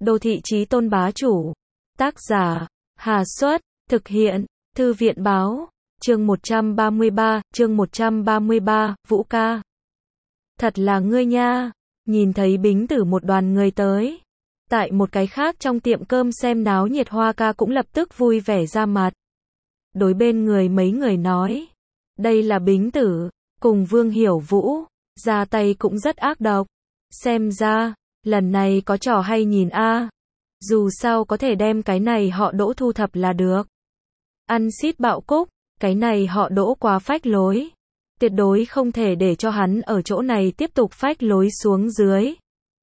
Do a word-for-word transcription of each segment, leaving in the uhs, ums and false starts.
Đô thị chí tôn bá chủ. Tác giả, Hà Xuất, thực hiện, Thư viện báo, chương một trăm ba mươi ba, chương một trăm ba mươi ba, Vũ ca. Thật là ngươi nha, nhìn thấy Bính Tử một đoàn người tới. Tại một cái khác trong tiệm cơm xem náo nhiệt Hoa ca cũng lập tức vui vẻ ra mặt. Đối bên người mấy người nói, đây là Bính Tử, cùng Vương Hiểu Vũ, ra tay cũng rất ác độc. Xem ra, lần này có trò hay nhìn a. Dù sao có thể đem cái này họ Đỗ thu thập là được. Ăn xít bạo cúc, cái này họ Đỗ quá phách lối. Tuyệt đối không thể để cho hắn ở chỗ này tiếp tục phách lối xuống dưới.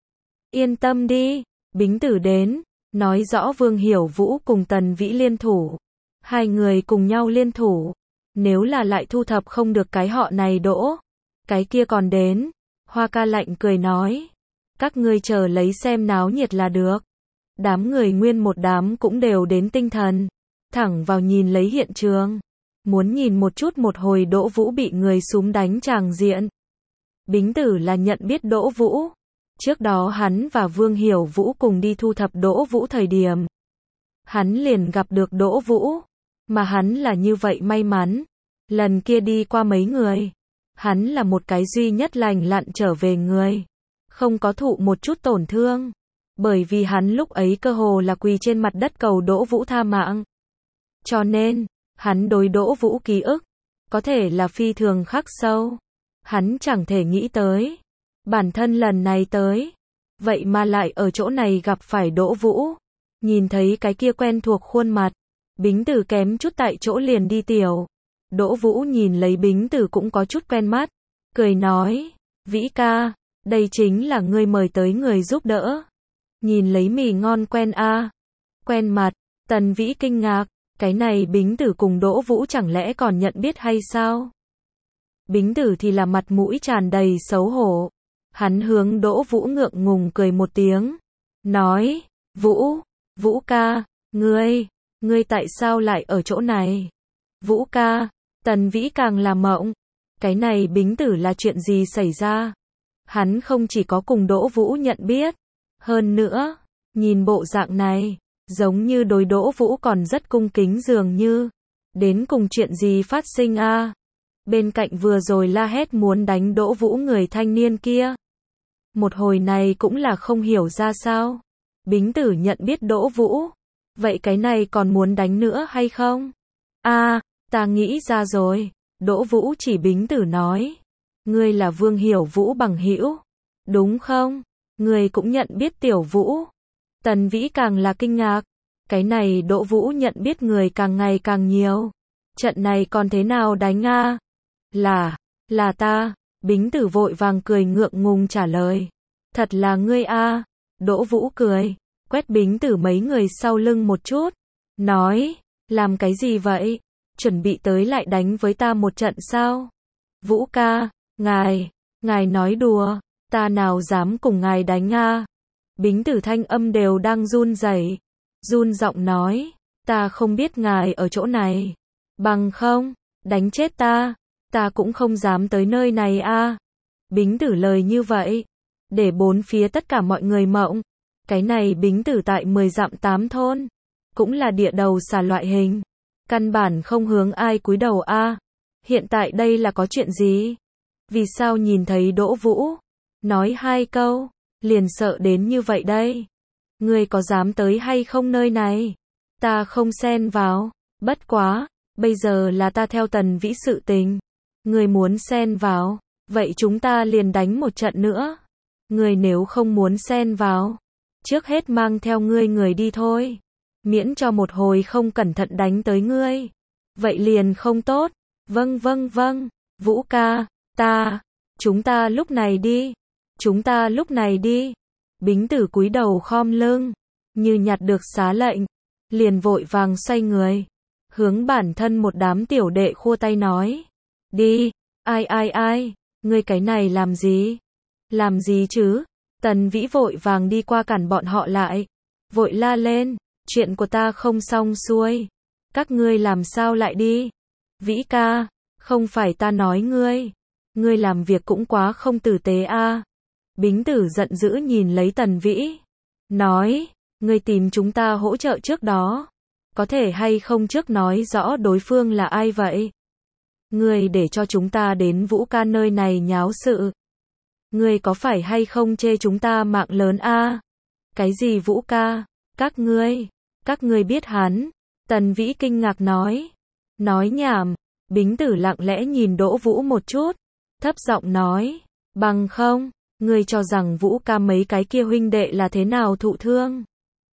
Yên tâm đi, Bính Tử đến, nói rõ Vương Hiểu Vũ cùng Tần Vĩ liên thủ. Hai người cùng nhau liên thủ. Nếu là lại thu thập không được cái họ này Đỗ, cái kia còn đến. Hoa ca lạnh cười nói, các ngươi chờ lấy xem náo nhiệt là được. Đám người nguyên một đám cũng đều đến tinh thần, thẳng vào nhìn lấy hiện trường, muốn nhìn một chút một hồi Đỗ Vũ bị người súm đánh tràng diện. Bính Tử là nhận biết Đỗ Vũ, trước đó hắn và Vương Hiểu Vũ cùng đi thu thập Đỗ Vũ thời điểm, hắn liền gặp được Đỗ Vũ, mà hắn là như vậy may mắn, lần kia đi qua mấy người, hắn là một cái duy nhất lành lặn trở về người, không có thụ một chút tổn thương. Bởi vì hắn lúc ấy cơ hồ là quỳ trên mặt đất cầu Đỗ Vũ tha mạng. Cho nên, hắn đối Đỗ Vũ ký ức, có thể là phi thường khắc sâu. Hắn chẳng thể nghĩ tới. Bản thân lần này tới. Vậy mà lại ở chỗ này gặp phải Đỗ Vũ. Nhìn thấy cái kia quen thuộc khuôn mặt. Bính Tử kém chút tại chỗ liền đi tiểu. Đỗ Vũ nhìn lấy Bính Tử cũng có chút quen mắt. Cười nói, Vĩ ca, đây chính là ngươi mời tới người giúp đỡ. Nhìn lấy mì ngon quen a, à. Quen mặt, Tần Vĩ kinh ngạc, cái này Bính Tử cùng Đỗ Vũ chẳng lẽ còn nhận biết hay sao? Bính Tử thì là mặt mũi tràn đầy xấu hổ. Hắn hướng Đỗ Vũ ngượng ngùng cười một tiếng, nói, Vũ, Vũ ca, ngươi, ngươi tại sao lại ở chỗ này? Vũ ca, Tần Vĩ càng là mộng, cái này Bính Tử là chuyện gì xảy ra? Hắn không chỉ có cùng Đỗ Vũ nhận biết, hơn nữa, nhìn bộ dạng này, giống như đối Đỗ Vũ còn rất cung kính dường như. Đến cùng chuyện gì phát sinh a? À? Bên cạnh vừa rồi la hét muốn đánh Đỗ Vũ người thanh niên kia. Một hồi này cũng là không hiểu ra sao. Bính Tử nhận biết Đỗ Vũ. Vậy cái này còn muốn đánh nữa hay không? A, à, ta nghĩ ra rồi. Đỗ Vũ chỉ Bính Tử nói. Ngươi là Vương Hiểu Vũ bằng hữu, đúng không? Người cũng nhận biết Tiểu Vũ. Tần Vĩ càng là kinh ngạc. Cái này Đỗ Vũ nhận biết người càng ngày càng nhiều. Trận này còn thế nào đánh a? À? Là, là ta. Bính Tử vội vàng cười ngượng ngùng trả lời. Thật là ngươi a? À? Đỗ Vũ cười, quét Bính Tử mấy người sau lưng một chút. Nói, làm cái gì vậy? Chuẩn bị tới lại đánh với ta một trận sao? Vũ ca, ngài, ngài nói đùa. Ta nào dám cùng ngài đánh a? À? Bính Tử thanh âm đều đang run rẩy, run giọng nói, ta không biết ngài ở chỗ này, bằng không, đánh chết ta, ta cũng không dám tới nơi này a. À? Bính Tử lời như vậy, để bốn phía tất cả mọi người mộng, cái này Bính Tử tại mười dặm tám thôn, cũng là địa đầu xà loại hình, căn bản không hướng ai cúi đầu a. À? Hiện tại đây là có chuyện gì? Vì sao nhìn thấy Đỗ Vũ? Nói hai câu, liền sợ đến như vậy đây. Ngươi có dám tới hay không nơi này? Ta không xen vào, bất quá, bây giờ là ta theo Tần Vĩ sự tình. Ngươi muốn xen vào, vậy chúng ta liền đánh một trận nữa. Ngươi nếu không muốn xen vào, trước hết mang theo ngươi người đi thôi. Miễn cho một hồi không cẩn thận đánh tới ngươi. Vậy liền không tốt. Vâng vâng vâng, Vũ ca, ta, chúng ta lúc này đi. Chúng ta lúc này đi. Bính Tử cúi đầu khom lưng, như nhặt được xá lệnh, liền vội vàng xoay người, hướng bản thân một đám tiểu đệ khua tay nói, đi, ai ai ai, ngươi cái này làm gì? Làm gì chứ? Tần Vĩ vội vàng đi qua cản bọn họ lại, vội la lên, chuyện của ta không xong xuôi, các ngươi làm sao lại đi? Vĩ ca, không phải ta nói ngươi, ngươi làm việc cũng quá không tử tế a. À. Bính Tử giận dữ nhìn lấy Tần Vĩ, nói, Ngươi tìm chúng ta hỗ trợ trước đó. Có thể hay không trước nói rõ đối phương là ai vậy? Ngươi để cho chúng ta đến Vũ ca nơi này nháo sự. Ngươi có phải hay không chê chúng ta mạng lớn a? À? Cái gì Vũ ca? Các ngươi, các ngươi biết hắn? Tần Vĩ kinh ngạc nói. Nói nhảm. Bính Tử lặng lẽ nhìn Đỗ Vũ một chút, thấp giọng nói, bằng không, ngươi cho rằng Vũ ca mấy cái kia huynh đệ là thế nào thụ thương?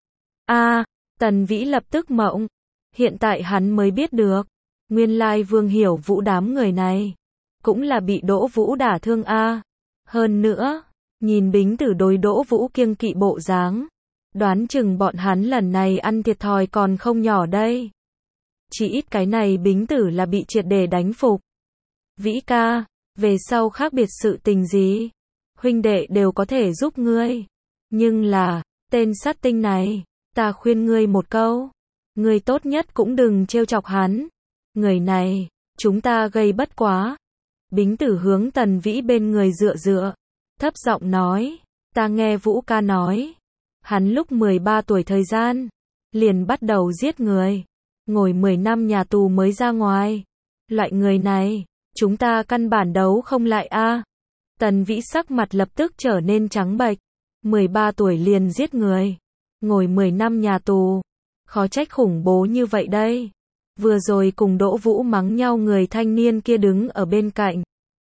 A, à, Tần Vĩ lập tức mộng, hiện tại hắn mới biết được, nguyên lai Vương Hiểu Vũ đám người này, cũng là bị Đỗ Vũ đả thương a. À. Hơn nữa, nhìn Bính Tử đối Đỗ Vũ kiêng kỵ bộ dáng, đoán chừng bọn hắn lần này ăn thiệt thòi còn không nhỏ đây. Chỉ ít cái này Bính Tử là bị triệt để đánh phục. Vĩ ca, về sau khác biệt sự tình gì, huynh đệ đều có thể giúp ngươi. Nhưng là, tên sát tinh này, ta khuyên ngươi một câu, ngươi tốt nhất cũng đừng trêu chọc hắn. Người này, chúng ta gây bất quá. Bính Tử hướng Tần Vĩ bên người dựa dựa, thấp giọng nói, ta nghe Vũ ca nói, hắn lúc mười ba tuổi thời gian, liền bắt đầu giết người. Ngồi mười năm nhà tù mới ra ngoài. Loại người này, chúng ta căn bản đấu không lại a. À. Tần Vĩ sắc mặt lập tức trở nên trắng bệch. mười ba tuổi liền giết người. Ngồi mười năm nhà tù. Khó trách khủng bố như vậy đây. Vừa rồi cùng Đỗ Vũ mắng nhau người thanh niên kia đứng ở bên cạnh.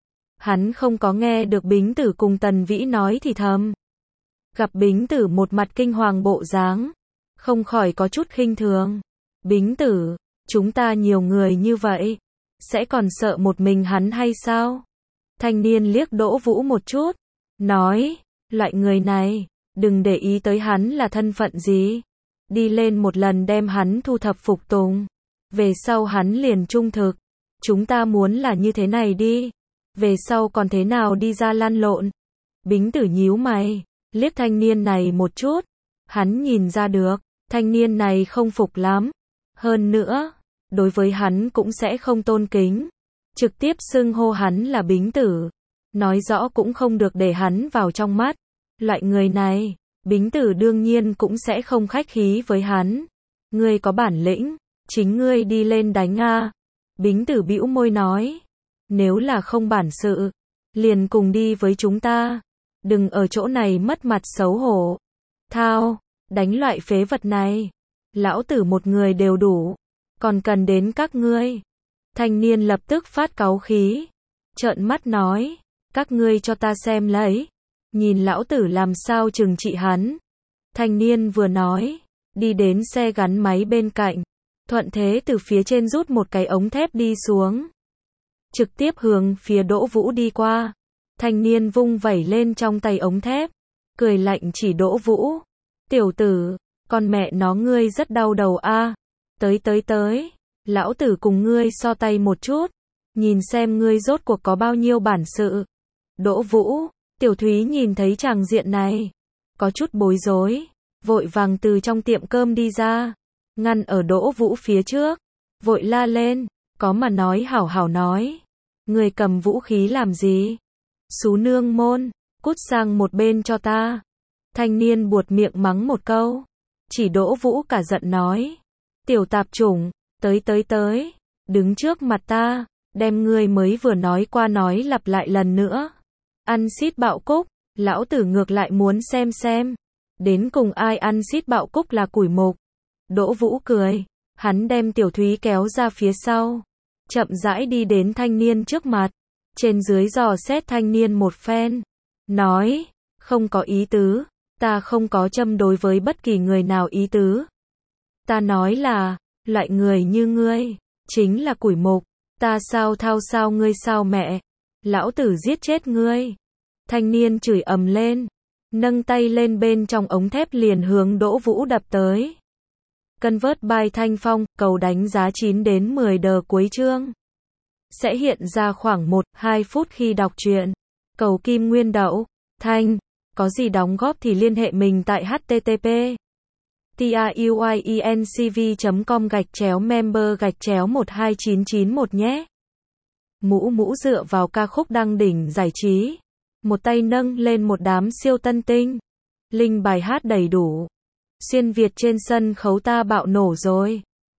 Hắn không có nghe được Bính Tử cùng Tần Vĩ nói thì thầm. Gặp Bính Tử một mặt kinh hoàng bộ dáng, không khỏi có chút khinh thường. Bính Tử, chúng ta nhiều người như vậy, sẽ còn sợ một mình hắn hay sao? Thanh niên liếc Đỗ Vũ một chút, nói, loại người này, đừng để ý tới hắn là thân phận gì. Đi lên một lần đem hắn thu thập phục tùng. Về sau hắn liền trung thực. Chúng ta muốn là như thế này đi. Về sau còn thế nào đi ra lăn lộn. Bính Tử nhíu mày, liếc thanh niên này một chút. Hắn nhìn ra được, thanh niên này không phục lắm. Hơn nữa, đối với hắn cũng sẽ không tôn kính. Trực tiếp xưng hô hắn là Bính Tử. Nói rõ cũng không được để hắn vào trong mắt. Loại người này, Bính Tử đương nhiên cũng sẽ không khách khí với hắn. Ngươi có bản lĩnh, chính ngươi đi lên đánh a. Bính Tử bĩu môi nói. Nếu là không bản sự, liền cùng đi với chúng ta. Đừng ở chỗ này mất mặt xấu hổ. Thao, đánh loại phế vật này. Lão tử một người đều đủ. Còn cần đến các ngươi. Thanh niên lập tức phát cáu khí. Trợn mắt nói. Các ngươi cho ta xem lấy. Nhìn lão tử làm sao trừng trị hắn. Thanh niên vừa nói. Đi đến xe gắn máy bên cạnh. Thuận thế từ phía trên rút một cái ống thép đi xuống. Trực tiếp hướng phía Đỗ Vũ đi qua. Thanh niên vung vẩy lên trong tay ống thép. Cười lạnh chỉ Đỗ Vũ. Tiểu tử, con mẹ nó ngươi rất đau đầu a. À. Tới tới tới. Lão tử cùng ngươi so tay một chút. Nhìn xem ngươi rốt cuộc có bao nhiêu bản sự. Đỗ Vũ, Tiểu Thúy nhìn thấy tràng diện này. Có chút bối rối. Vội vàng từ trong tiệm cơm đi ra. Ngăn ở Đỗ Vũ phía trước. Vội la lên. Có mà nói hảo hảo nói. Người cầm vũ khí làm gì? Xú nương môn. Cút sang một bên cho ta. Thanh niên buột miệng mắng một câu. Chỉ Đỗ Vũ cả giận nói. Tiểu tạp chủng. Tới tới tới. Đứng trước mặt ta. Đem ngươi mới vừa nói qua nói lặp lại lần nữa. Ăn xít bạo cúc. Lão tử ngược lại muốn xem xem. Đến cùng ai ăn xít bạo cúc là củi mục. Đỗ Vũ cười. Hắn đem Tiểu Thúy kéo ra phía sau. Chậm rãi đi đến thanh niên trước mặt. Trên dưới dò xét thanh niên một phen. Nói. Không có ý tứ. Ta không có châm đối với bất kỳ người nào ý tứ. Ta nói là. Loại người như ngươi. Chính là củi mục. Ta sao thao sao ngươi sao mẹ. Lão tử giết chết ngươi. Thanh niên chửi ầm lên. Nâng tay lên bên trong ống thép liền hướng Đỗ Vũ đập tới. Convert by Thanh Phong, cầu đánh giá chín đến mười đờ cuối chương. Sẽ hiện ra khoảng một đến hai phút khi đọc truyện. Cầu kim nguyên đậu. Thanh. Có gì đóng góp thì liên hệ mình tại http truyencv chấm com gạch chéo member gạch chéo một hai chín chín một nhé. Mũ mũ dựa vào ca khúc đăng đỉnh giải trí. Một tay nâng lên một đám siêu tân tinh. Link bài hát đầy đủ. Xuyên Việt trên sân khấu ta bạo nổ rồi.